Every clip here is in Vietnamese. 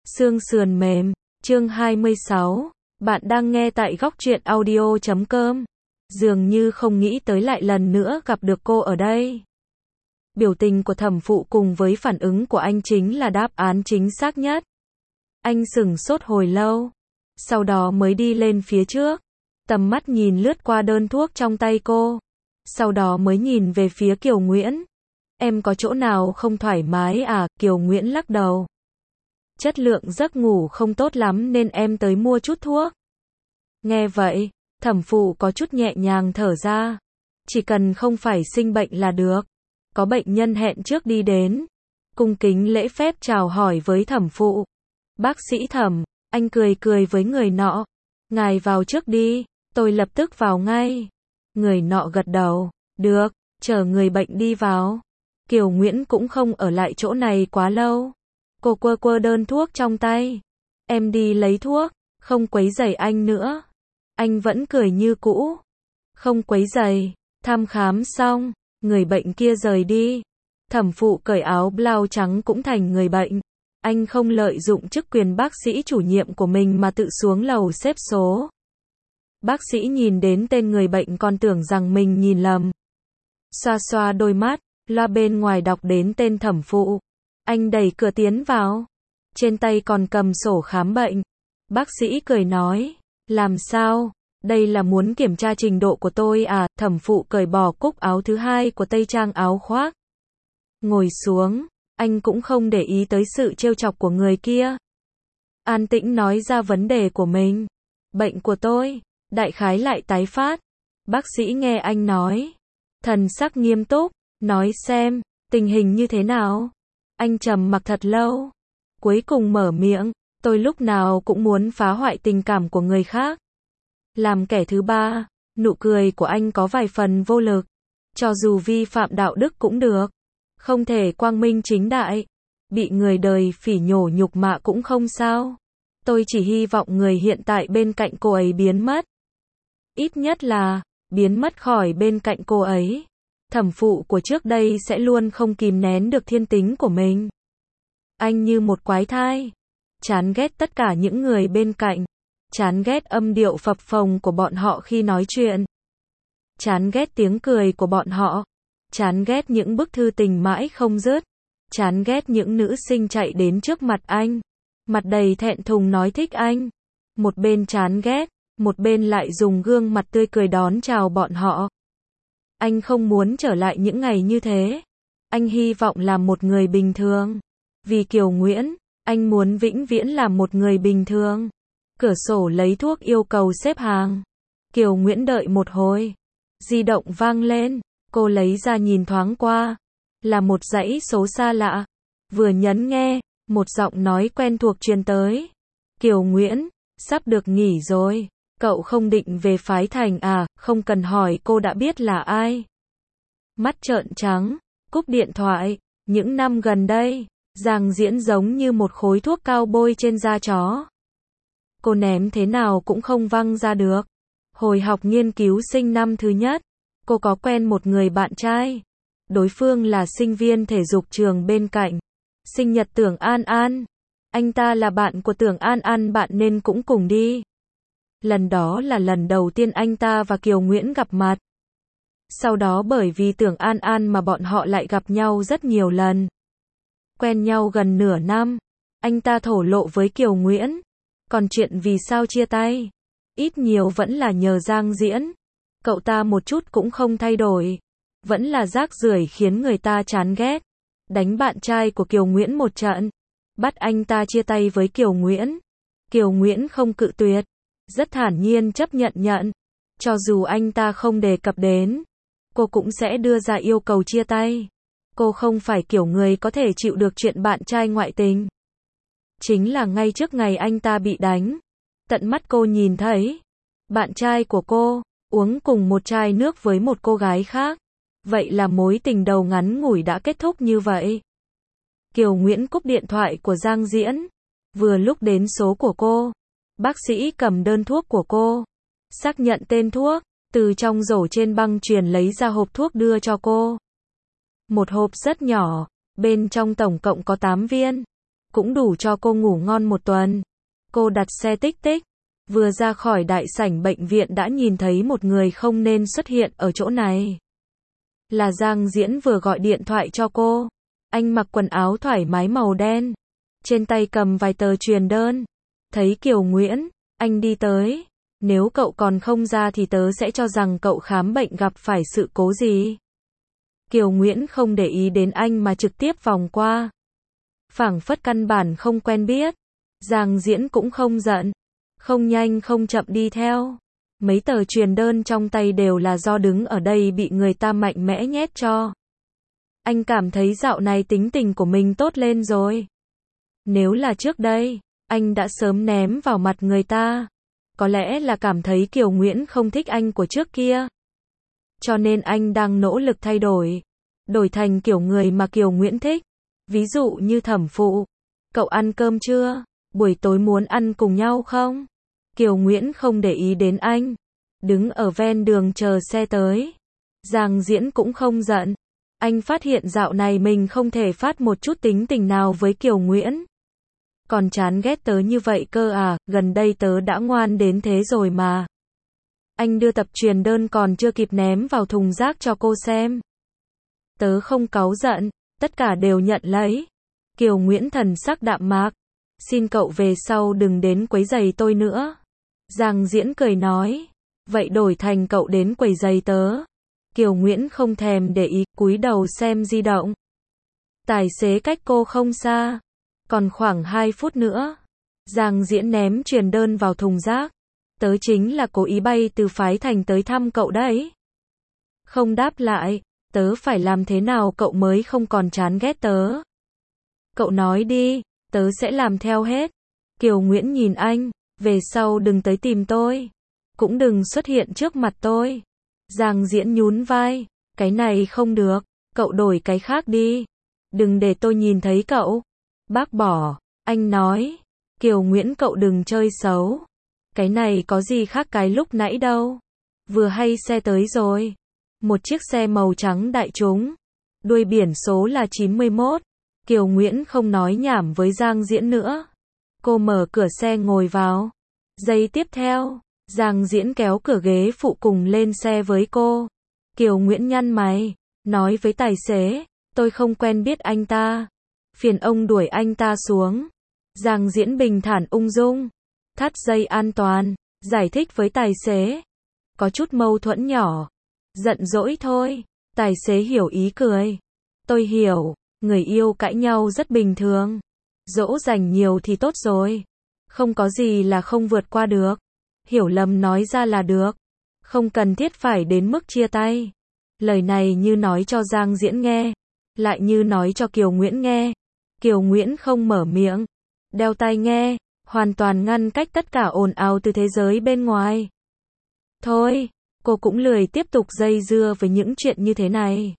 Xương sườn mềm, chương 26, bạn đang nghe tại góc truyện audio.com. Dường như không nghĩ tới lại lần nữa gặp được cô ở đây. Biểu tình của thẩm phụ cùng với phản ứng của anh chính là đáp án chính xác nhất. Anh sững sốt hồi lâu, sau đó mới đi lên phía trước, tầm mắt nhìn lướt qua đơn thuốc trong tay cô, sau đó mới nhìn về phía Kiều Nguyễn. Em có chỗ nào không thoải mái à? Kiều Nguyễn lắc đầu. Chất lượng giấc ngủ không tốt lắm nên em tới mua chút thuốc. Nghe vậy, thẩm phụ có chút nhẹ nhàng thở ra. Chỉ cần không phải sinh bệnh là được. Có bệnh nhân hẹn trước đi đến. Cung kính lễ phép chào hỏi với thẩm phụ. Bác sĩ Thẩm, anh cười cười với người nọ. Ngài vào trước đi, tôi lập tức vào ngay. Người nọ gật đầu. Được, chờ người bệnh đi vào. Kiều Nguyễn cũng không ở lại chỗ này quá lâu. Cô quơ quơ đơn thuốc trong tay. Em đi lấy thuốc, không quấy rầy anh nữa. Anh vẫn cười như cũ. Không quấy rầy. Thăm khám xong, người bệnh kia rời đi. Thẩm phụ cởi áo blau trắng cũng thành người bệnh. Anh không lợi dụng chức quyền bác sĩ chủ nhiệm của mình mà tự xuống lầu xếp số. Bác sĩ nhìn đến tên người bệnh còn tưởng rằng mình nhìn lầm. Xoa xoa đôi mắt, loa bên ngoài đọc đến tên thẩm phụ. Anh đẩy cửa tiến vào. Trên tay còn cầm sổ khám bệnh. Bác sĩ cười nói. Làm sao? Đây là muốn kiểm tra trình độ của tôi à? Thẩm phụ cởi bỏ cúc áo thứ hai của tây trang áo khoác. Ngồi xuống. Anh cũng không để ý tới sự trêu chọc của người kia. An tĩnh nói ra vấn đề của mình. Bệnh của tôi, đại khái lại tái phát. Bác sĩ nghe anh nói. Thần sắc nghiêm túc. Nói xem, tình hình như thế nào? Anh trầm mặc thật lâu. Cuối cùng mở miệng. Tôi lúc nào cũng muốn phá hoại tình cảm của người khác. Làm kẻ thứ ba, nụ cười của anh có vài phần vô lực. Cho dù vi phạm đạo đức cũng được. Không thể quang minh chính đại. Bị người đời phỉ nhổ nhục mạ cũng không sao. Tôi chỉ hy vọng người hiện tại bên cạnh cô ấy biến mất. Ít nhất là, biến mất khỏi bên cạnh cô ấy. Thẩm phụ của trước đây sẽ luôn không kìm nén được thiên tính của mình. Anh như một quái thai. Chán ghét tất cả những người bên cạnh. Chán ghét âm điệu phập phồng của bọn họ khi nói chuyện. Chán ghét tiếng cười của bọn họ. Chán ghét những bức thư tình mãi không dứt. Chán ghét những nữ sinh chạy đến trước mặt anh. Mặt đầy thẹn thùng nói thích anh. Một bên chán ghét, một bên lại dùng gương mặt tươi cười đón chào bọn họ. Anh không muốn trở lại những ngày như thế. Anh hy vọng làm một người bình thường. Vì Kiều Nguyễn, anh muốn vĩnh viễn làm một người bình thường. Cửa sổ lấy thuốc yêu cầu xếp hàng. Kiều Nguyễn đợi một hồi. Di động vang lên. Cô lấy ra nhìn thoáng qua. Là một dãy số xa lạ. Vừa nhấn nghe, một giọng nói quen thuộc truyền tới. Kiều Nguyễn, sắp được nghỉ rồi. Cậu không định về phái thành à? Không cần hỏi cô đã biết là ai. Mắt trợn trắng, cúp điện thoại. Những năm gần đây, Giang Diễn giống như một khối thuốc cao bôi trên da chó. Cô ném thế nào cũng không văng ra được. Hồi học nghiên cứu sinh năm thứ nhất, cô có quen một người bạn trai. Đối phương là sinh viên thể dục trường bên cạnh. Sinh nhật Tưởng An An. Anh ta là bạn của Tưởng An An, bạn nên cũng cùng đi. Lần đó là lần đầu tiên anh ta và Kiều Nguyễn gặp mặt. Sau đó bởi vì Tưởng An An mà bọn họ lại gặp nhau rất nhiều lần. Quen nhau gần nửa năm. Anh ta thổ lộ với Kiều Nguyễn. Còn chuyện vì sao chia tay, ít nhiều vẫn là nhờ Giang Diễn. Cậu ta một chút cũng không thay đổi. Vẫn là rác rưởi khiến người ta chán ghét. Đánh bạn trai của Kiều Nguyễn một trận. Bắt anh ta chia tay với Kiều Nguyễn. Kiều Nguyễn không cự tuyệt. Rất thản nhiên chấp nhận. Cho dù anh ta không đề cập đến, cô cũng sẽ đưa ra yêu cầu chia tay. Cô không phải kiểu người có thể chịu được chuyện bạn trai ngoại tình. Chính là ngay trước ngày anh ta bị đánh, tận mắt cô nhìn thấy bạn trai của cô uống cùng một chai nước với một cô gái khác. Vậy là mối tình đầu ngắn ngủi đã kết thúc như vậy. Kiều Nguyễn cúp điện thoại của Giang Diễn. Vừa lúc đến số của cô, bác sĩ cầm đơn thuốc của cô, xác nhận tên thuốc, từ trong rổ trên băng chuyền lấy ra hộp thuốc đưa cho cô. Một hộp rất nhỏ, bên trong tổng cộng có 8 viên. cũng đủ cho cô ngủ ngon một tuần. Cô đặt xe tích tích, vừa ra khỏi đại sảnh bệnh viện đã nhìn thấy một người không nên xuất hiện ở chỗ này. Là Giang Diễn vừa gọi điện thoại cho cô. Anh mặc quần áo thoải mái màu đen, trên tay cầm vài tờ truyền đơn. Thấy Kiều Nguyễn, anh đi tới. Nếu cậu còn không ra thì tớ sẽ cho rằng cậu khám bệnh gặp phải sự cố gì. Kiều Nguyễn không để ý đến anh mà trực tiếp vòng qua. Phảng phất căn bản không quen biết. Giang Diễn cũng không giận, không nhanh không chậm đi theo. Mấy tờ truyền đơn trong tay đều là do đứng ở đây bị người ta mạnh mẽ nhét cho. Anh cảm thấy dạo này tính tình của mình tốt lên rồi. Nếu là trước đây, anh đã sớm ném vào mặt người ta. Có lẽ là cảm thấy Kiều Nguyễn không thích anh của trước kia. Cho nên anh đang nỗ lực thay đổi. Đổi thành kiểu người mà Kiều Nguyễn thích. Ví dụ như Thẩm Phụ. Cậu ăn cơm chưa? Buổi tối muốn ăn cùng nhau không? Kiều Nguyễn không để ý đến anh. Đứng ở ven đường chờ xe tới. Giang Diễn cũng không giận. Anh phát hiện dạo này mình không thể phát một chút tính tình nào với Kiều Nguyễn. Còn chán ghét tớ như vậy cơ à, gần đây tớ đã ngoan đến thế rồi mà. Anh đưa tập truyền đơn còn chưa kịp ném vào thùng rác cho cô xem. Tớ không cáu giận, tất cả đều nhận lấy. Kiều Nguyễn thần sắc đạm mạc. Xin cậu về sau đừng đến quấy rầy tôi nữa. Giang Diễn cười nói. Vậy đổi thành cậu đến quấy rầy tớ. Kiều Nguyễn không thèm để ý, cúi đầu xem di động. Tài xế cách cô không xa. Còn khoảng 2 phút nữa. Giang Diễn ném truyền đơn vào thùng rác. Tớ chính là cố ý bay từ Phái Thành tới thăm cậu đấy. Không đáp lại. Tớ phải làm thế nào cậu mới không còn chán ghét tớ? Cậu nói đi, tớ sẽ làm theo hết. Kiều Nguyễn nhìn anh. Về sau đừng tới tìm tôi. Cũng đừng xuất hiện trước mặt tôi. Giang Diễn nhún vai. Cái này không được. Cậu đổi cái khác đi. Đừng để tôi nhìn thấy cậu. Bác bỏ. Anh nói. Kiều Nguyễn cậu đừng chơi xấu. Cái này có gì khác cái lúc nãy đâu. Vừa hay xe tới rồi. Một chiếc xe màu trắng đại chúng. Đuôi biển số là 91. Kiều Nguyễn không nói nhảm với Giang Diễn nữa. Cô mở cửa xe ngồi vào. Giây tiếp theo, Giang Diễn kéo cửa ghế phụ cùng lên xe với cô. Kiều Nguyễn nhăn mày, nói với tài xế, tôi không quen biết anh ta. Phiền ông đuổi anh ta xuống. Giang Diễn bình thản ung dung. Thắt dây an toàn, giải thích với tài xế. Có chút mâu thuẫn nhỏ. Giận dỗi thôi. Tài xế hiểu ý cười. Tôi hiểu, người yêu cãi nhau rất bình thường. Dỗ dành nhiều thì tốt rồi. Không có gì là không vượt qua được. Hiểu lầm nói ra là được. Không cần thiết phải đến mức chia tay. Lời này như nói cho Giang Diễn nghe. Lại như nói cho Kiều Nguyễn nghe. Kiều Nguyễn không mở miệng. Đeo tai nghe. Hoàn toàn ngăn cách tất cả ồn ào từ thế giới bên ngoài. Thôi, cô cũng lười tiếp tục dây dưa với những chuyện như thế này.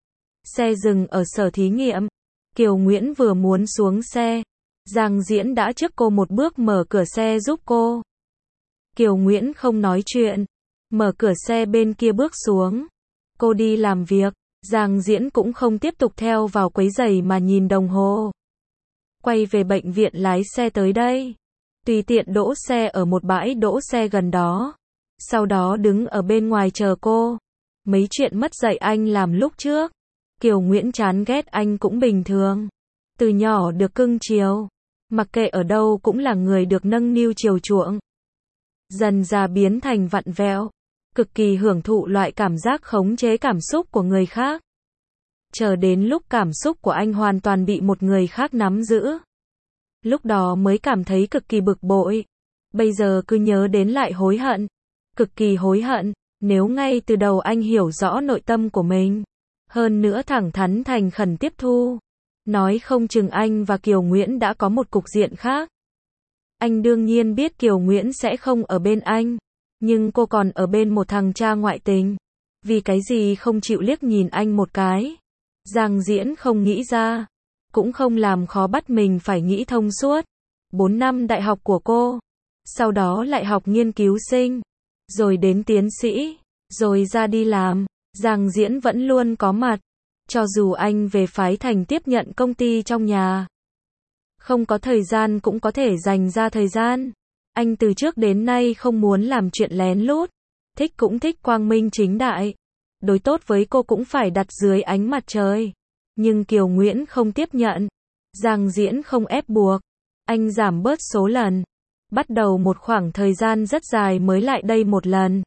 Xe dừng ở sở thí nghiệm. Kiều Nguyễn vừa muốn xuống xe. Giang Diễn đã trước cô một bước mở cửa xe giúp cô. Kiều Nguyễn không nói chuyện. Mở cửa xe bên kia bước xuống. Cô đi làm việc. Giang Diễn cũng không tiếp tục theo vào quấy rầy mà nhìn đồng hồ. Quay về bệnh viện lái xe tới đây. Tùy tiện đỗ xe ở một bãi đỗ xe gần đó. Sau đó đứng ở bên ngoài chờ cô. Mấy chuyện mất dạy anh làm lúc trước. Kiều Nguyễn chán ghét anh cũng bình thường. Từ nhỏ được cưng chiều. Mặc kệ ở đâu cũng là người được nâng niu chiều chuộng. Dần dà biến thành vặn vẹo. Cực kỳ hưởng thụ loại cảm giác khống chế cảm xúc của người khác. Chờ đến lúc cảm xúc của anh hoàn toàn bị một người khác nắm giữ. Lúc đó mới cảm thấy cực kỳ bực bội. Bây giờ cứ nhớ đến lại hối hận. Cực kỳ hối hận. Nếu ngay từ đầu anh hiểu rõ nội tâm của mình. Hơn nữa thẳng thắn thành khẩn tiếp thu. Nói không chừng anh và Kiều Nguyễn đã có một cục diện khác. Anh đương nhiên biết Kiều Nguyễn sẽ không ở bên anh. Nhưng cô còn ở bên một thằng cha ngoại tình. Vì cái gì không chịu liếc nhìn anh một cái. Giang Diễn không nghĩ ra. Cũng không làm khó bắt mình phải nghĩ thông suốt. 4 năm đại học của cô. Sau đó lại học nghiên cứu sinh. Rồi đến tiến sĩ. Rồi ra đi làm. Giang Diễn vẫn luôn có mặt. Cho dù anh về Phái Thành tiếp nhận công ty trong nhà. Không có thời gian cũng có thể dành ra thời gian. Anh từ trước đến nay không muốn làm chuyện lén lút. Thích cũng thích quang minh chính đại. Đối tốt với cô cũng phải đặt dưới ánh mặt trời. Nhưng Kiều Nguyễn không tiếp nhận. Giang Diễn không ép buộc. Anh giảm bớt số lần. Bắt đầu một khoảng thời gian rất dài mới lại đây một lần.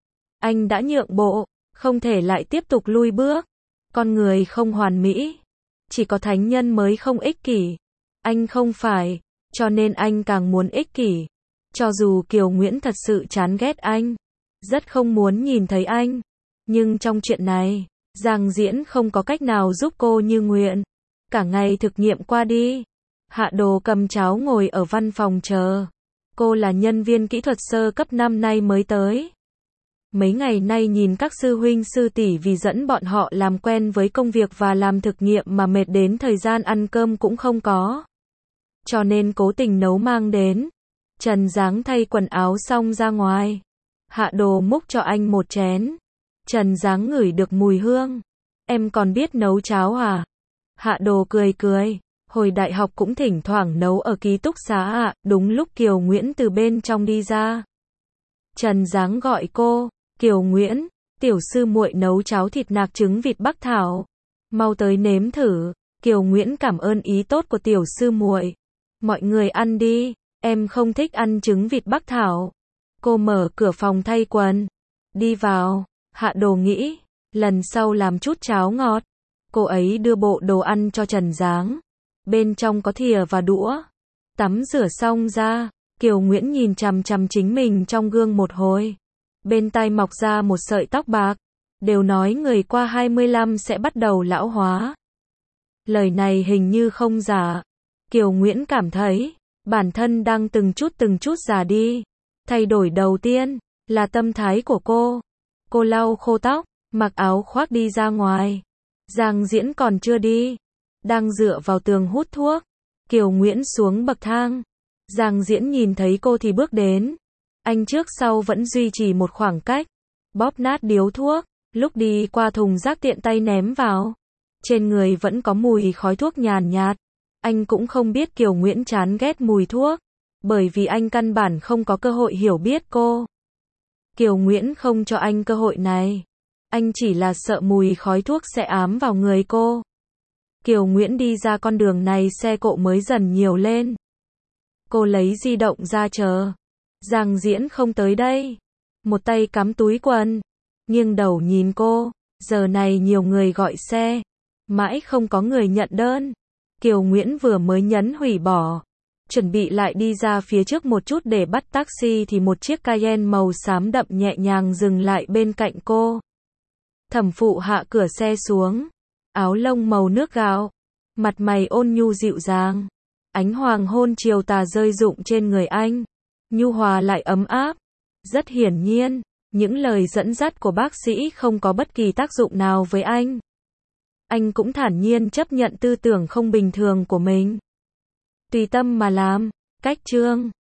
Anh đã nhượng bộ, không thể lại tiếp tục lui bước. Con người không hoàn mỹ. Chỉ có thánh nhân mới không ích kỷ. Anh không phải, cho nên anh càng muốn ích kỷ. Cho dù Kiều Nguyễn thật sự chán ghét anh, rất không muốn nhìn thấy anh. Nhưng trong chuyện này, Giang Diễn không có cách nào giúp cô như nguyện. Cả ngày thực nghiệm qua đi. Hạ Đồ cầm cháo ngồi ở văn phòng chờ. Cô là nhân viên kỹ thuật sơ cấp năm nay mới tới. Mấy ngày nay nhìn các sư huynh sư tỷ vì dẫn bọn họ làm quen với công việc và làm thực nghiệm mà mệt đến thời gian ăn cơm cũng không có. Cho nên cố tình nấu mang đến. Trần Giáng thay quần áo xong ra ngoài. Hạ Đồ múc cho anh một chén. Trần Giáng ngửi được mùi hương. Em còn biết nấu cháo à? Hạ Đồ cười cười. Hồi đại học cũng thỉnh thoảng nấu ở ký túc xá ạ. Đúng lúc Kiều Nguyễn từ bên trong đi ra. Trần Giáng gọi cô. Kiều Nguyễn, tiểu sư muội nấu cháo thịt nạc trứng vịt bắc thảo. Mau tới nếm thử. Kiều Nguyễn cảm ơn ý tốt của tiểu sư muội. Mọi người ăn đi, em không thích ăn trứng vịt bắc thảo. Cô mở cửa phòng thay quần. Đi vào, Hạ Đồ nghĩ, lần sau làm chút cháo ngọt. Cô ấy đưa bộ đồ ăn cho Trần Giáng. Bên trong có thìa và đũa. Tắm rửa xong ra, Kiều Nguyễn nhìn chằm chằm chính mình trong gương một hồi. Bên tai mọc ra một sợi tóc bạc. Đều nói người qua 25 sẽ bắt đầu lão hóa. Lời này hình như không giả. Kiều Nguyễn cảm thấy, bản thân đang từng chút già đi. Thay đổi đầu tiên, là tâm thái của cô. Cô lau khô tóc, mặc áo khoác đi ra ngoài. Giang Diễn còn chưa đi. Đang dựa vào tường hút thuốc. Kiều Nguyễn xuống bậc thang. Giang Diễn nhìn thấy cô thì bước đến. Anh trước sau vẫn duy trì một khoảng cách. Bóp nát điếu thuốc. Lúc đi qua thùng rác tiện tay ném vào. Trên người vẫn có mùi khói thuốc nhàn nhạt. Anh cũng không biết Kiều Nguyễn chán ghét mùi thuốc. Bởi vì anh căn bản không có cơ hội hiểu biết cô. Kiều Nguyễn không cho anh cơ hội này. Anh chỉ là sợ mùi khói thuốc sẽ ám vào người cô. Kiều Nguyễn đi ra con đường này xe cộ mới dần nhiều lên. Cô lấy di động ra chờ. Giang Diễn không tới đây. Một tay cắm túi quần. Nghiêng đầu nhìn cô. Giờ này nhiều người gọi xe. Mãi không có người nhận đơn. Kiều Nguyễn vừa mới nhấn hủy bỏ. Chuẩn bị lại đi ra phía trước một chút để bắt taxi thì một chiếc Cayenne màu xám đậm nhẹ nhàng dừng lại bên cạnh cô. Thẩm Phụ hạ cửa xe xuống. Áo lông màu nước gạo. Mặt mày ôn nhu dịu dàng. Ánh hoàng hôn chiều tà rơi rụng trên người anh. Nhu hòa lại ấm áp. Rất hiển nhiên, những lời dẫn dắt của bác sĩ không có bất kỳ tác dụng nào với anh. Anh cũng thản nhiên chấp nhận tư tưởng không bình thường của mình. Tùy tâm mà làm. Cách chương